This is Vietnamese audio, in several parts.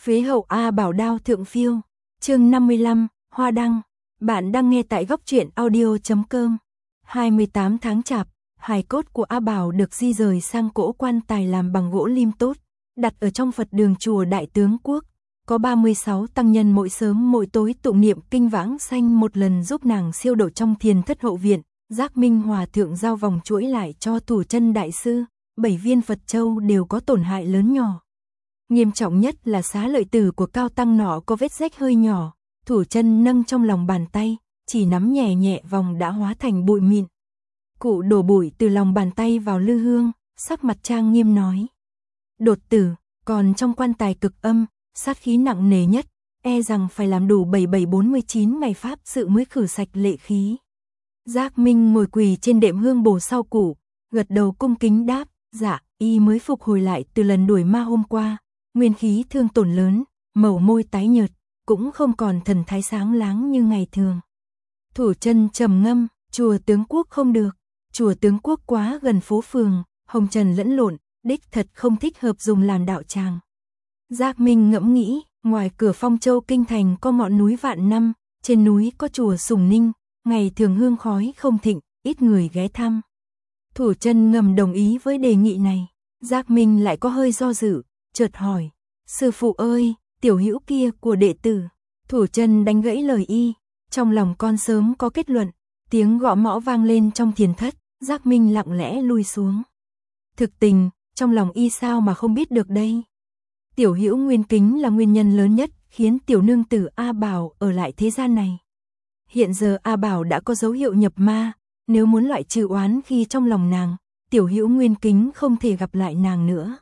Phế hậu A Bảo đao thượng phiêu, chương 55, Hoa Đăng. Bạn đang nghe tại góc truyện audio.com. 28 tháng Chạp, hài cốt của A Bảo được di rời sang cỗ quan tài làm bằng gỗ lim tốt, đặt ở trong Phật đường chùa Đại Tướng Quốc. Có 36 tăng nhân mỗi sớm mỗi tối tụng niệm kinh vãng sanh một lần giúp nàng siêu độ trong thiền thất hậu viện. Giác Minh Hòa thượng giao vòng chuỗi lại cho Thủ Chân đại sư, 7 viên Phật châu đều có tổn hại lớn nhỏ. Nghiêm trọng nhất là xá lợi tử của cao tăng nọ có vết rách hơi nhỏ, Thủ Chân nâng trong lòng bàn tay, chỉ nắm nhẹ nhẹ vòng đã hóa thành bụi mịn. Cụ đổ bụi từ lòng bàn tay vào lư hương, sắc mặt trang nghiêm nói: "Đột tử, còn trong quan tài cực âm, sát khí nặng nề nhất, e rằng phải làm đủ 7749 ngày pháp sự mới khử sạch lệ khí." Giác Minh ngồi quỳ trên đệm hương bồ sau cụ, gật đầu cung kính đáp: "Dạ." Y mới phục hồi lại từ lần đuổi ma hôm qua, nguyên khí thương tổn lớn, màu môi tái nhợt, cũng không còn thần thái sáng láng như ngày thường. Thủ Chân trầm ngâm: "Chùa Tướng Quốc không được, chùa Tướng Quốc quá gần phố phường, hồng trần lẫn lộn, đích thật không thích hợp dùng làm đạo tràng." Giác Minh ngẫm nghĩ, ngoài cửa Phong Châu kinh thành có ngọn núi Vạn Năm, trên núi có chùa Sùng Ninh, ngày thường hương khói không thịnh, ít người ghé thăm. Thủ Chân ngầm đồng ý với đề nghị này. Giác Minh lại có hơi do dự, chợt hỏi: "Sư phụ ơi, tiểu hữu kia của đệ tử." Thủ Chân đánh gãy lời y: "Trong lòng con sớm có kết luận." Tiếng gõ mõ vang lên trong thiền thất, Giác Minh lặng lẽ lui xuống. Thực tình, trong lòng y sao mà không biết được đây. Tiểu hữu Nguyên Kính là nguyên nhân lớn nhất khiến tiểu nương tử A Bảo ở lại thế gian này. Hiện giờ A Bảo đã có dấu hiệu nhập ma, nếu muốn loại trừ oán khi trong lòng nàng, tiểu hữu Nguyên Kính không thể gặp lại nàng nữa.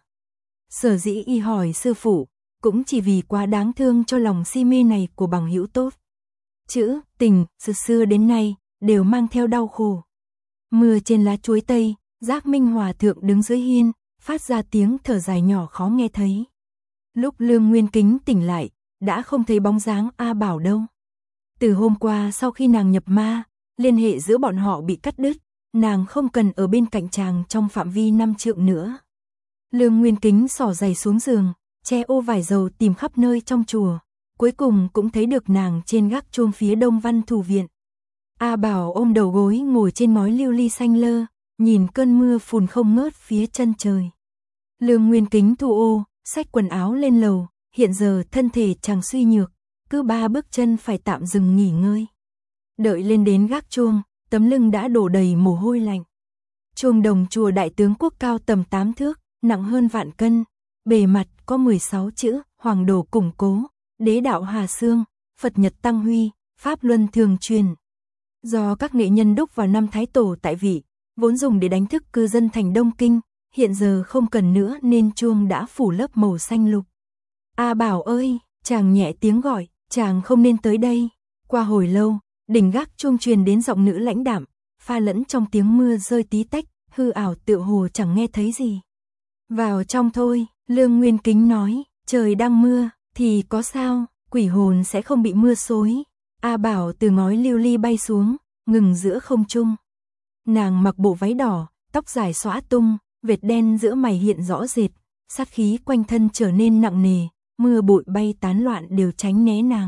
Sở dĩ y hỏi sư phụ, cũng chỉ vì quá đáng thương cho lòng si mê này của bằng hữu tốt. Chữ tình từ xưa đến nay đều mang theo đau khổ. Mưa trên lá chuối tây, Giác Minh Hòa thượng đứng dưới hiên, phát ra tiếng thở dài nhỏ khó nghe thấy. Lúc Lương Nguyên Kính tỉnh lại, đã không thấy bóng dáng A Bảo đâu. Từ hôm qua sau khi nàng nhập ma, liên hệ giữa bọn họ bị cắt đứt, nàng không cần ở bên cạnh chàng trong phạm vi 5 trượng nữa. Lương Nguyên Kính xỏ giày xuống giường, che ô vải dầu tìm khắp nơi trong chùa, cuối cùng cũng thấy được nàng trên gác chuông phía đông Văn Thủ viện. A Bảo ôm đầu gối ngồi trên ngói lưu ly xanh lơ, nhìn cơn mưa phùn không ngớt phía chân trời. Lương Nguyên Kính thu ô, xách quần áo lên lầu, hiện giờ thân thể chàng suy nhược, cứ 3 bước chân phải tạm dừng nghỉ ngơi. Đợi lên đến gác chuông, tấm lưng đã đổ đầy mồ hôi lạnh. Chuông đồng chùa Đại Tướng Quốc cao tầm 8 thước, nặng hơn vạn cân, bề mặt có 16 chữ: Hoàng đồ củng cố, Đế đạo Hà Xương, Phật Nhật Tăng Huy, Pháp Luân thường truyền. Do các nghệ nhân đúc vào năm Thái Tổ tại vị, vốn dùng để đánh thức cư dân thành Đông Kinh, hiện giờ không cần nữa nên chuông đã phủ lớp màu xanh lục. "A Bảo ơi!" Chàng nhẹ tiếng gọi, "Chàng không nên tới đây." Qua hồi lâu, đỉnh gác chuông truyền đến giọng nữ lãnh đạm, pha lẫn trong tiếng mưa rơi tí tách, hư ảo tựa hồ chẳng nghe thấy gì. "Vào trong thôi." Lương Nguyên Kính nói, "Trời đang mưa, thì có sao, quỷ hồn sẽ không bị mưa xối." A Bảo từ ngói lưu ly bay xuống, ngừng giữa không trung. Nàng mặc bộ váy đỏ, tóc dài xõa tung, vệt đen giữa mày hiện rõ rệt, sát khí quanh thân trở nên nặng nề, mưa bụi bay tán loạn đều tránh né nàng.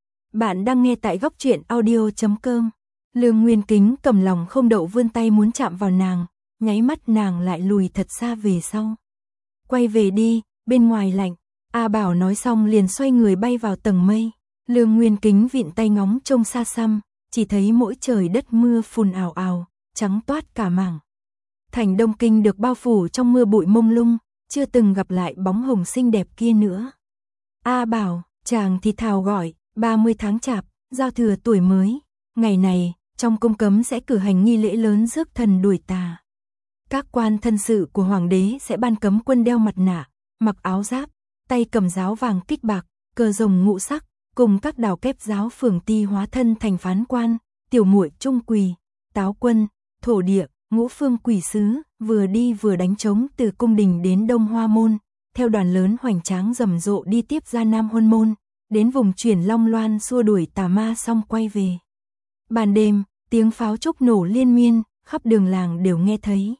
Bạn đang nghe tại góc truyện audio.com. Lương Nguyên Kính cầm lòng không đậu vươn tay muốn chạm vào nàng, nháy mắt nàng lại lùi thật xa về sau. "Quay về đi, bên ngoài lạnh." A Bảo nói xong liền xoay người bay vào tầng mây. Lương Nguyên Kính vịn tay ngóng trông xa xăm, chỉ thấy mỗi trời đất mưa phùn ào ào, trắng toát cả mảng. Thành Đông Kinh được bao phủ trong mưa bụi mông lung, chưa từng gặp lại bóng hồng xinh đẹp kia nữa. "A Bảo!" Chàng thì thào gọi. 30 tháng Chạp, giao thừa tuổi mới. Ngày này, trong cung cấm sẽ cử hành nghi lễ lớn rước thần đuổi tà. Các quan thân sự của hoàng đế sẽ ban cấm quân đeo mặt nạ, mặc áo giáp, tay cầm giáo vàng kích bạc, cờ rồng ngũ sắc, cùng các đào kép giáo phường ti hóa thân thành phán quan, tiểu muội trung quỳ, táo quân, thổ địa, ngũ phương quỷ sứ, vừa đi vừa đánh trống từ cung đình đến Đông Hoa Môn, theo đoàn lớn hoành tráng rầm rộ đi tiếp ra Nam Huân Môn, đến vùng chuyển Long Loan xua đuổi tà ma xong quay về. Ban đêm, tiếng pháo trúc nổ liên miên, khắp đường làng đều nghe thấy.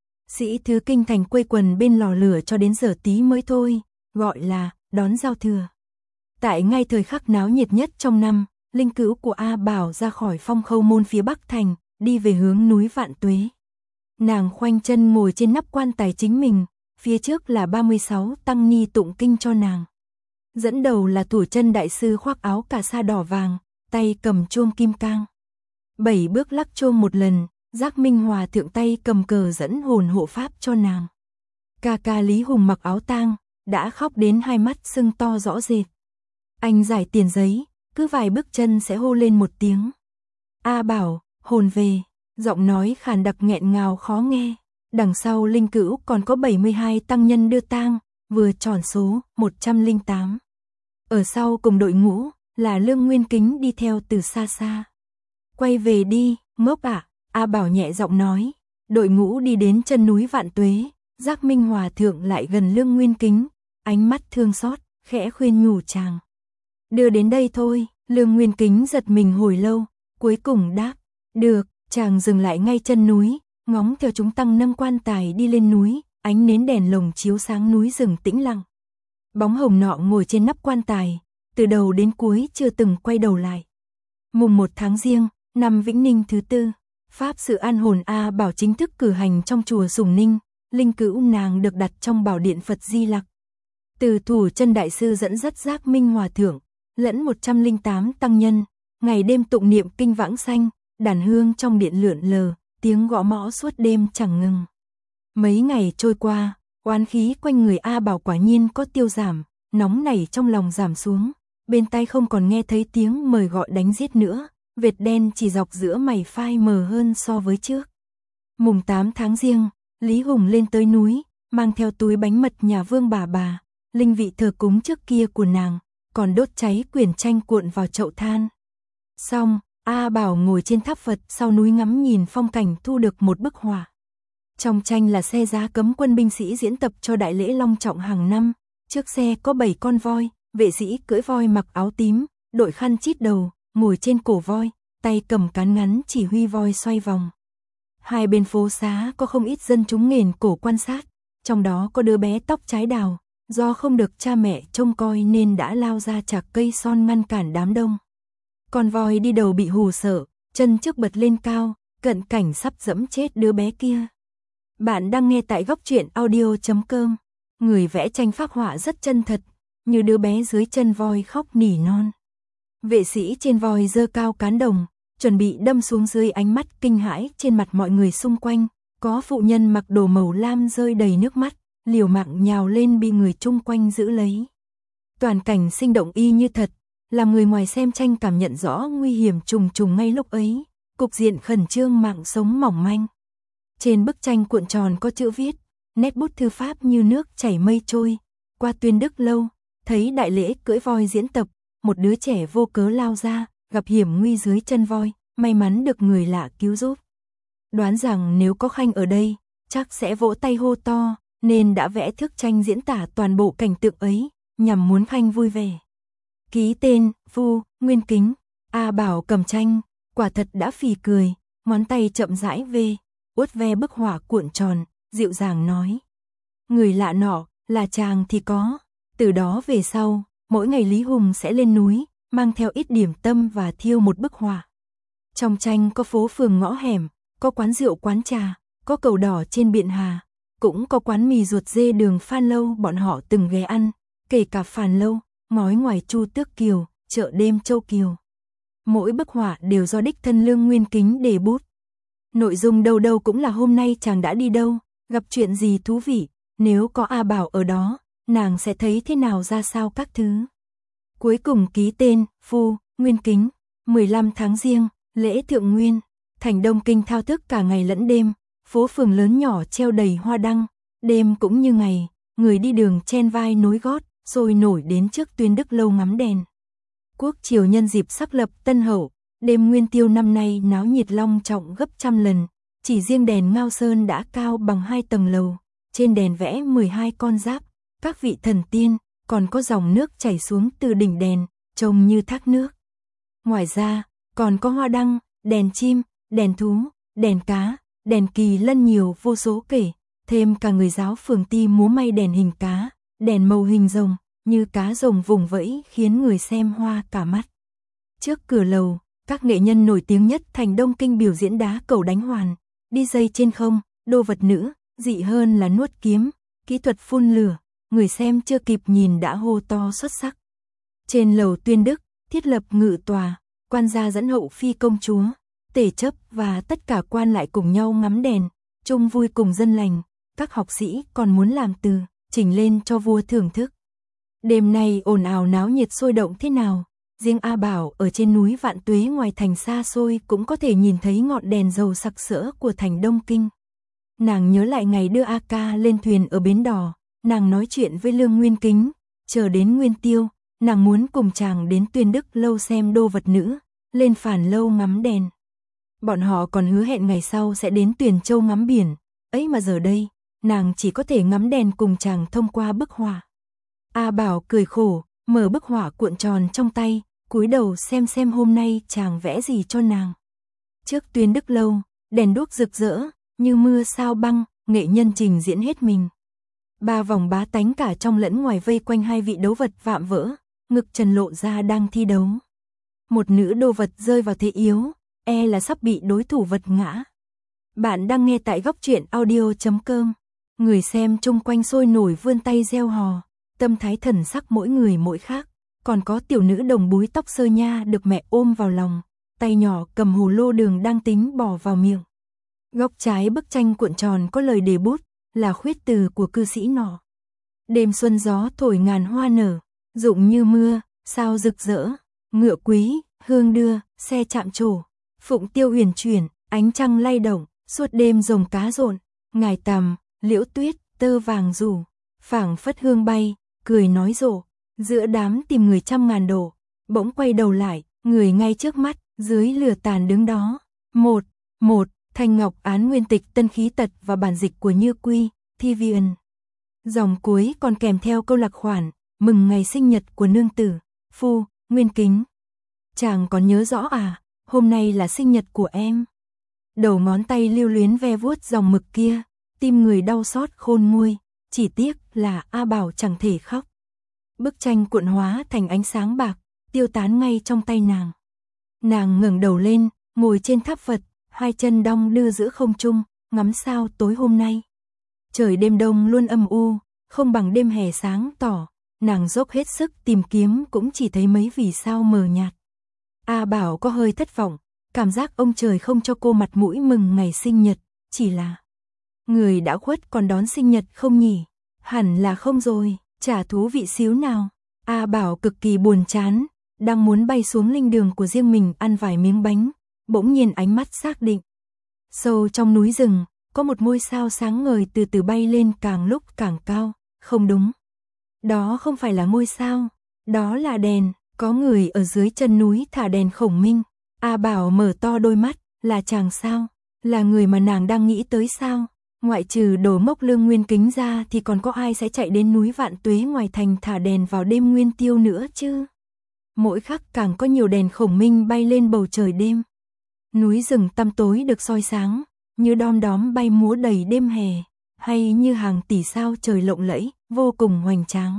Sĩ thứ kinh thành quây quần bên lò lửa cho đến giờ tí mới thôi, gọi là đón giao thừa. Tại ngay thời khắc náo nhiệt nhất trong năm, linh cữu của A Bảo ra khỏi Phong Khâu môn phía Bắc thành, đi về hướng núi Vạn Tuế. Nàng khoanh chân ngồi trên nắp quan tài chính mình, phía trước là 36 tăng ni tụng kinh cho nàng. Dẫn đầu là Thủ Chân đại sư khoác áo cà sa đỏ vàng, tay cầm chuông kim cang. 7 bước lắc chuông một lần, Giác Minh Hòa thượng tay cầm cờ dẫn hồn hộ pháp cho nàng. Ca ca Lý Hùng mặc áo tang, đã khóc đến hai mắt sưng to rõ rệt. Anh giải tiền giấy, cứ vài bước chân sẽ hô lên một tiếng. A Bảo, hồn về, giọng nói khàn đặc nghẹn ngào khó nghe. Đằng sau linh cữu còn có 72 tăng nhân đưa tang, vừa tròn số 108. Ở sau cùng đội ngũ là Lương Nguyên Kính đi theo từ xa xa. Quay về đi, ngốc ạ, A Bảo nhẹ giọng nói. Đội ngũ đi đến chân núi Vạn Tuế, Giác Minh Hòa thượng lại gần Lương Nguyên Kính, ánh mắt thương xót, khẽ khuyên nhủ chàng. Đưa đến đây thôi, Lương Nguyên Kính giật mình hồi lâu, cuối cùng đáp, được, chàng dừng lại ngay chân núi, ngóng theo chúng tăng nâng quan tài đi lên núi, ánh nến đèn lồng chiếu sáng núi rừng tĩnh lặng. Bóng hồng nọ ngồi trên nắp quan tài, từ đầu đến cuối chưa từng quay đầu lại. Mùng 1 tháng Giêng, năm Vĩnh Ninh thứ 4, pháp sự an hồn A Bảo chính thức cử hành trong chùa Sùng Ninh, linh cữu nàng được đặt trong bảo điện Phật Di Lặc. Từ Thủ Chân đại sư dẫn dắt Giác Minh Hòa thượng, lẫn 108 tăng nhân, ngày đêm tụng niệm kinh vãng sanh, đàn hương trong điện lượn lờ, tiếng gõ mõ suốt đêm chẳng ngừng. Mấy ngày trôi qua, oán khí quanh người A Bảo quả nhiên có tiêu giảm, nóng nảy trong lòng giảm xuống, bên tai không còn nghe thấy tiếng mời gọi đánh giết nữa, vệt đen chỉ dọc giữa mày phai mờ hơn so với trước. Mùng 8 tháng Giêng, Lý Hùng lên tới núi, mang theo túi bánh mật nhà Vương bà, linh vị thờ cúng trước kia của nàng, còn đốt cháy quyển tranh cuộn vào chậu than. Xong, A Bảo ngồi trên tháp Phật sau núi ngắm nhìn phong cảnh thu được một bức họa. Trong tranh là xe giá cấm quân binh sĩ diễn tập cho đại lễ long trọng hàng năm, trước xe có 7 con voi, vệ sĩ cưỡi voi mặc áo tím, đội khăn chít đầu, ngồi trên cổ voi, tay cầm cán ngắn chỉ huy voi xoay vòng. Hai bên phố xá có không ít dân chúng nghền cổ quan sát, trong đó có đứa bé tóc trái đào, do không được cha mẹ trông coi nên đã lao ra chạc cây son ngăn cản đám đông. Con voi đi đầu bị hù sợ, chân trước bật lên cao, cận cảnh sắp dẫm chết đứa bé kia. Bạn đang nghe tại góc truyện audio.com. Người vẽ tranh phác họa rất chân thật, như đứa bé dưới chân voi khóc nỉ non. Vệ sĩ trên voi giơ cao cán đồng, chuẩn bị đâm xuống dưới ánh mắt kinh hãi trên mặt mọi người xung quanh. Có phụ nhân mặc đồ màu lam rơi đầy nước mắt, liều mạng nhào lên bị người chung quanh giữ lấy. Toàn cảnh sinh động y như thật, làm người ngoài xem tranh cảm nhận rõ nguy hiểm trùng trùng ngay lúc ấy, cục diện khẩn trương mạng sống mỏng manh. Trên bức tranh cuộn tròn có chữ viết, nét bút thư pháp như nước chảy mây trôi. Qua Tuyên Đức lâu, thấy đại lễ cưỡi voi diễn tập, một đứa trẻ vô cớ lao ra, gặp hiểm nguy dưới chân voi, may mắn được người lạ cứu giúp. Đoán rằng nếu có Khanh ở đây, chắc sẽ vỗ tay hô to, nên đã vẽ thước tranh diễn tả toàn bộ cảnh tượng ấy, nhằm muốn Khanh vui vẻ. Ký tên, Phu, Nguyên Kính. A Bảo cầm tranh, quả thật đã phì cười, ngón tay chậm rãi uốt ve bức họa cuộn tròn, dịu dàng nói. Người lạ nọ, là chàng thì có. Từ đó về sau, mỗi ngày Lý Hùng sẽ lên núi, mang theo ít điểm tâm và thiêu một bức họa. Trong tranh có phố phường ngõ hẻm, có quán rượu quán trà, có cầu đỏ trên Biện Hà, cũng có quán mì ruột dê đường Phan Lâu bọn họ từng ghé ăn, kể cả Phàn Lâu, ngói ngoài Chu Tước Kiều, chợ đêm Châu Kiều. Mỗi bức họa đều do đích thân Lương Nguyên Kính đề bút. Nội dung đâu đâu cũng là hôm nay chàng đã đi đâu, gặp chuyện gì thú vị, nếu có A Bảo ở đó, nàng sẽ thấy thế nào ra sao các thứ. Cuối cùng ký tên, Phu, Nguyên Kính. 15 tháng Giêng, lễ Thượng Nguyên, thành Đông Kinh thao thức cả ngày lẫn đêm, phố phường lớn nhỏ treo đầy hoa đăng, đêm cũng như ngày, người đi đường chen vai nối gót, sôi nổi đến trước Tuyên Đức lâu ngắm đèn. Quốc triều nhân dịp sắc lập Tân Hậu, đêm Nguyên Tiêu năm nay náo nhiệt long trọng gấp trăm lần, chỉ riêng đèn Ngao Sơn đã cao bằng 2 tầng lầu, trên đèn vẽ 12 con giáp, các vị thần tiên, còn có dòng nước chảy xuống từ đỉnh đèn, trông như thác nước. Ngoài ra, còn có hoa đăng, đèn chim, đèn thú, đèn cá, đèn kỳ lân nhiều vô số kể, thêm cả người giáo phường ti múa may đèn hình cá, đèn màu hình rồng, như cá rồng vùng vẫy khiến người xem hoa cả mắt. Trước cửa lầu, các nghệ nhân nổi tiếng nhất thành Đông Kinh biểu diễn đá cầu đánh hoàn, đi dây trên không, đô vật nữ, dị hơn là nuốt kiếm, kỹ thuật phun lửa, người xem chưa kịp nhìn đã hô to xuất sắc. Trên lầu Tuyên Đức, thiết lập ngự tòa, quan gia dẫn hậu phi công chúa, tể chấp và tất cả quan lại cùng nhau ngắm đèn, chung vui cùng dân lành, các học sĩ còn muốn làm từ, chỉnh lên cho vua thưởng thức. Đêm nay ồn ào náo nhiệt sôi động thế nào, riêng A Bảo ở trên núi Vạn Tuế ngoài thành xa xôi cũng có thể nhìn thấy ngọn đèn dầu sặc sỡ của thành Đông Kinh. Nàng nhớ lại ngày đưa A Ca lên thuyền ở bến đò, nàng nói chuyện với Lương Nguyên Kính, chờ đến Nguyên Tiêu, nàng muốn cùng chàng đến Tuyên Đức lâu xem đô vật nữ, lên Phản lâu ngắm đèn. Bọn họ còn hứa hẹn ngày sau sẽ đến Tuyền Châu ngắm biển, ấy mà giờ đây, nàng chỉ có thể ngắm đèn cùng chàng thông qua bức họa. A Bảo cười khổ, mở bức họa cuộn tròn trong tay, cúi đầu xem hôm nay chàng vẽ gì cho nàng. Trước Tuyên Đức lâu, đèn đuốc rực rỡ, như mưa sao băng, nghệ nhân trình diễn hết mình. 3 vòng bá tánh cả trong lẫn ngoài vây quanh 2 vị đấu vật vạm vỡ, ngực trần lộ ra đang thi đấu. Một nữ đô vật rơi vào thế yếu, e là sắp bị đối thủ vật ngã. Bạn đang nghe tại góc truyện audio.com. Người xem chung quanh sôi nổi vươn tay reo hò, tâm thái thần sắc mỗi người mỗi khác. Còn có tiểu nữ đồng búi tóc sơ nha được mẹ ôm vào lòng, tay nhỏ cầm hồ lô đường đang tính bỏ vào miệng. Góc trái bức tranh cuộn tròn có lời đề bút, là khuyết từ của cư sĩ nọ. Đêm xuân gió thổi ngàn hoa nở, rụng như mưa, sao rực rỡ, ngựa quý, hương đưa, xe chạm trổ, phụng tiêu huyền chuyển, ánh trăng lay động, suốt đêm rồng cá rộn, ngài tằm, liễu tuyết, tơ vàng rủ, phảng phất hương bay, cười nói rộ, giữa đám tìm người trăm ngàn độ, bỗng quay đầu lại, người ngay trước mắt, dưới lửa tàn đứng đó. Một, Thanh Ngọc Án nguyên tịch tân khí tật và bản dịch của Như Quy, Thivian. Dòng cuối còn kèm theo câu lạc khoản, mừng ngày sinh nhật của nương tử, Phu, Nguyên Kính. Chàng còn nhớ rõ à, hôm nay là sinh nhật của em. Đầu ngón tay lưu luyến ve vuốt dòng mực kia, tim người đau xót khôn nguôi, chỉ tiếc là A Bảo chẳng thể khóc. Bức tranh cuộn hóa thành ánh sáng bạc, tiêu tán ngay trong tay nàng. Nàng ngẩng đầu lên, ngồi trên tháp Phật, 2 chân đong đưa giữa không trung, ngắm sao tối hôm nay. Trời đêm đông luôn âm u, không bằng đêm hè sáng tỏ, nàng dốc hết sức tìm kiếm cũng chỉ thấy mấy vì sao mờ nhạt. A Bảo có hơi thất vọng, cảm giác ông trời không cho cô mặt mũi mừng ngày sinh nhật, chỉ là người đã khuất còn đón sinh nhật không nhỉ? Hẳn là không rồi, chả thú vị xíu nào. A Bảo cực kỳ buồn chán, đang muốn bay xuống linh đường của riêng mình ăn vài miếng bánh, bỗng nhiên ánh mắt xác định. Sâu trong núi rừng, có một ngôi sao sáng ngời từ từ bay lên càng lúc càng cao, không đúng. Đó không phải là ngôi sao, đó là đèn, có người ở dưới chân núi thả đèn khổng minh. A Bảo mở to đôi mắt, là chàng sao? Là người mà nàng đang nghĩ tới sao? Ngoại trừ Đồ Mốc Lương Nguyên Kính ra thì còn có ai sẽ chạy đến núi Vạn Tuế ngoài thành thả đèn vào đêm nguyên tiêu nữa chứ? Mỗi khắc càng có nhiều đèn khổng minh bay lên bầu trời đêm. Núi rừng tăm tối được soi sáng, như đom đóm bay múa đầy đêm hè, hay như hàng tỷ sao trời lộng lẫy, vô cùng hoành tráng.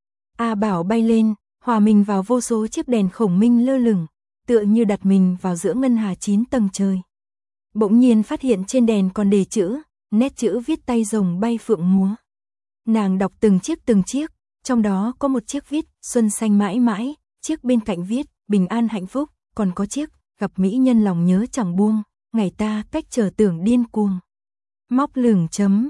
A Bảo bay lên, hòa mình vào vô số chiếc đèn khổng minh lơ lửng, tựa như đặt mình vào giữa ngân hà 9 tầng trời. Bỗng nhiên phát hiện trên đèn còn đề chữ, nét chữ viết tay rồng bay phượng múa. Nàng đọc từng chiếc, trong đó có một chiếc viết xuân xanh mãi mãi, chiếc bên cạnh viết bình an hạnh phúc, còn có chiếc gặp mỹ nhân lòng nhớ chẳng buông, ngày ta cách chờ tưởng điên cuồng. Móc lửng chấm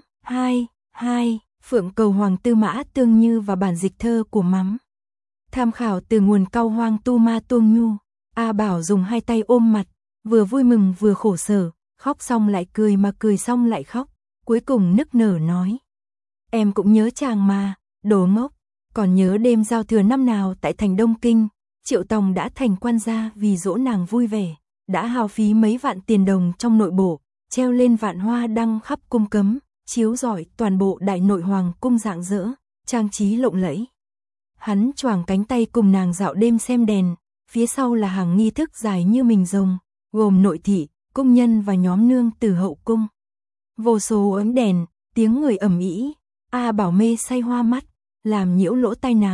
2 Phượng cầu Hoàng Tư Mã Tương Như và bản dịch thơ của Mắm. Tham khảo từ nguồn Cao Hoang Tu Ma Tuông Nhu. A Bảo dùng 2 tay ôm mặt, vừa vui mừng vừa khổ sở, khóc xong lại cười mà cười xong lại khóc, cuối cùng nức nở nói. Em cũng nhớ chàng mà, Đồ Mốc, còn nhớ đêm giao thừa năm nào tại thành Đông Kinh, Triệu Tòng đã thành quan gia vì dỗ nàng vui vẻ, đã hao phí mấy vạn tiền đồng trong nội bộ, treo lên vạn hoa đăng khắp cung cấm, chiếu rọi toàn bộ đại nội hoàng cung rạng rỡ, trang trí lộng lẫy. Hắn choàng cánh tay cùng nàng dạo đêm xem đèn, phía sau là hàng nghi thức dài như mình rồng, gồm nội thị, cung nhân và nhóm nương từ hậu cung. Vô số ánh đèn, tiếng người ầm ĩ, A Bảo mê say hoa mắt, làm nhiễu lỗ tai nàng,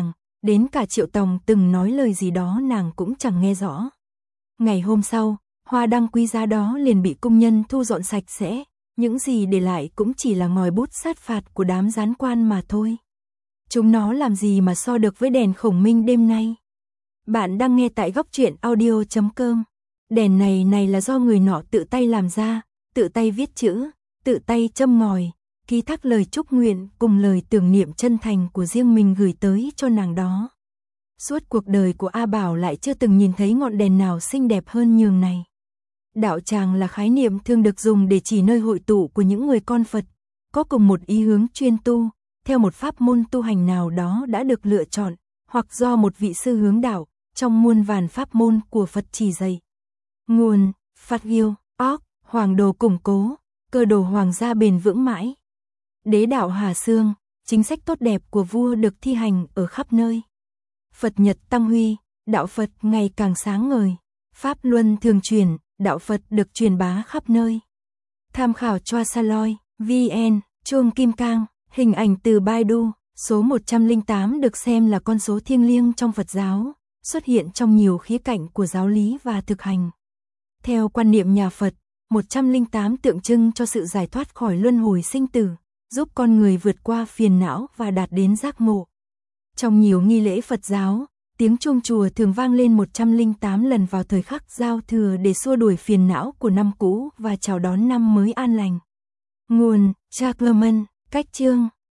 Đến cả Triệu Tòng từng nói lời gì đó nàng cũng chẳng nghe rõ. Ngày hôm sau, hoa đăng quý giá đó liền bị công nhân thu dọn sạch sẽ, những gì để lại cũng chỉ là ngòi bút sát phạt của đám gián quan mà thôi. Chúng nó làm gì mà so được với đèn khổng minh đêm nay. Bạn đang nghe tại góc truyện audio.com. Đèn này là do người nọ tự tay làm ra, tự tay viết chữ, tự tay châm ngòi, ký thác lời chúc nguyện cùng lời tưởng niệm chân thành của riêng mình gửi tới cho nàng đó. Suốt cuộc đời của A Bảo lại chưa từng nhìn thấy ngọn đèn nào xinh đẹp hơn nhường này. Đạo tràng là khái niệm thường được dùng để chỉ nơi hội tụ của những người con Phật, có cùng một ý hướng chuyên tu, theo một pháp môn tu hành nào đó đã được lựa chọn, hoặc do một vị sư hướng đạo, trong muôn vàn pháp môn của Phật chỉ dạy. Nguồn: Phật Ghiêu, Hoàng đồ củng cố, cơ đồ hoàng gia bền vững mãi. Đế đạo Hà Xương, chính sách tốt đẹp của vua được thi hành ở khắp nơi. Phật Nhật tăng huy, đạo Phật ngày càng sáng ngời. Pháp luân thường truyền, đạo Phật được truyền bá khắp nơi. Tham khảo Choa Saloi, VN, Chuông Kim Cang, hình ảnh từ Baidu. Số 108 được xem là con số thiêng liêng trong Phật giáo, xuất hiện trong nhiều khía cạnh của giáo lý và thực hành. Theo quan niệm nhà Phật, 108 tượng trưng cho sự giải thoát khỏi luân hồi sinh tử, giúp con người vượt qua phiền não và đạt đến giác ngộ. Trong nhiều nghi lễ Phật giáo, tiếng chuông chùa thường vang lên 108 lần vào thời khắc giao thừa để xua đuổi phiền não của năm cũ và chào đón năm mới an lành. Nguồn: Jacquemin, cách chương.